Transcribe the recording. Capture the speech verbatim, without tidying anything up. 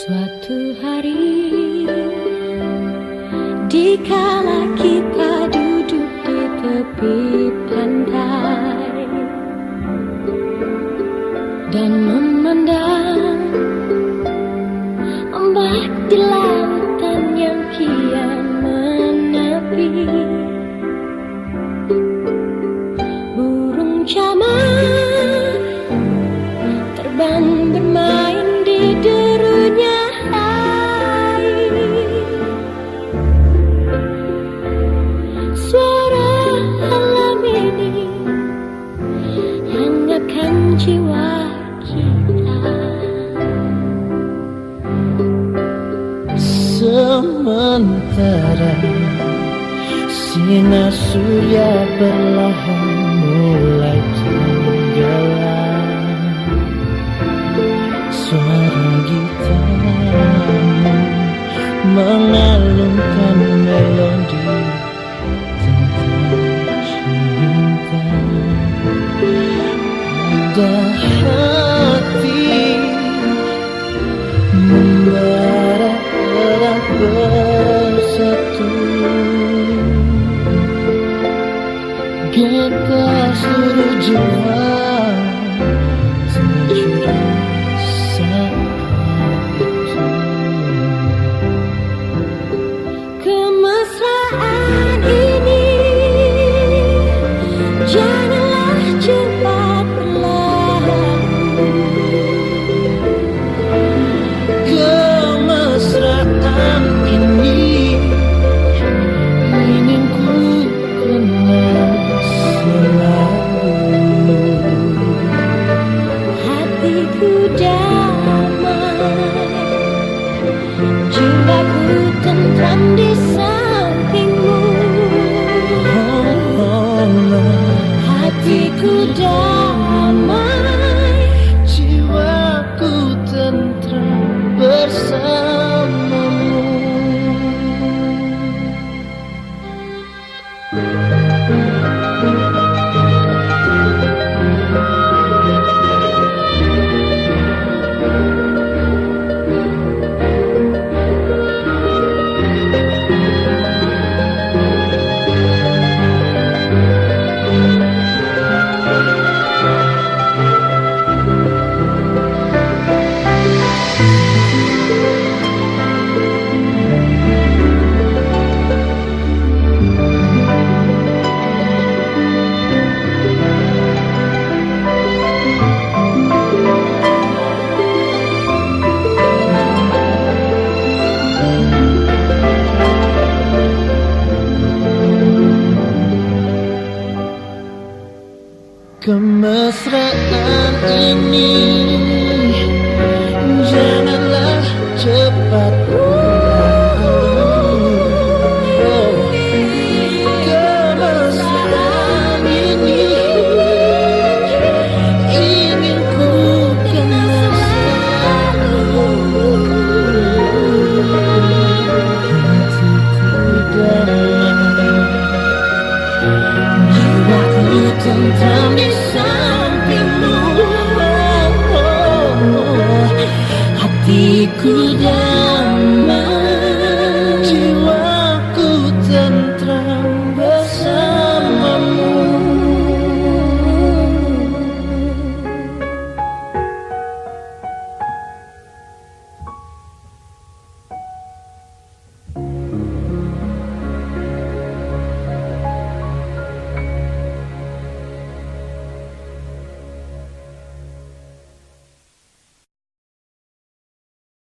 Suatu hari, dikala kita duduk di tepi pantai dan memandang ombak di lautan yang kian menepi, burung camar terbang bermain di derunya air. Suara alam ini hangatkan jiwa kita. Sementara sinar surya perlahan mulai tenggelam, suara gitar mengalunkan melodi tentang cinta. Pada hati membara bersatu, getar seluruh jiwa tercurah saat itu. Kemesraan ini janganlah cepat berlalu. Kemesraan ini ingin ku kenal selalu. Hatiku damai, jiwaku tentram di sampingmu. Oh, oh, Hatiku damai, jiwaku tentram bersamamu. Kemesraan ini janganlah cepat berlalu. Oh, kemesraan ini ingin ku kenal selalu. Hatiku damai, jiwaku tentram di sampingmu. Hatiku damai.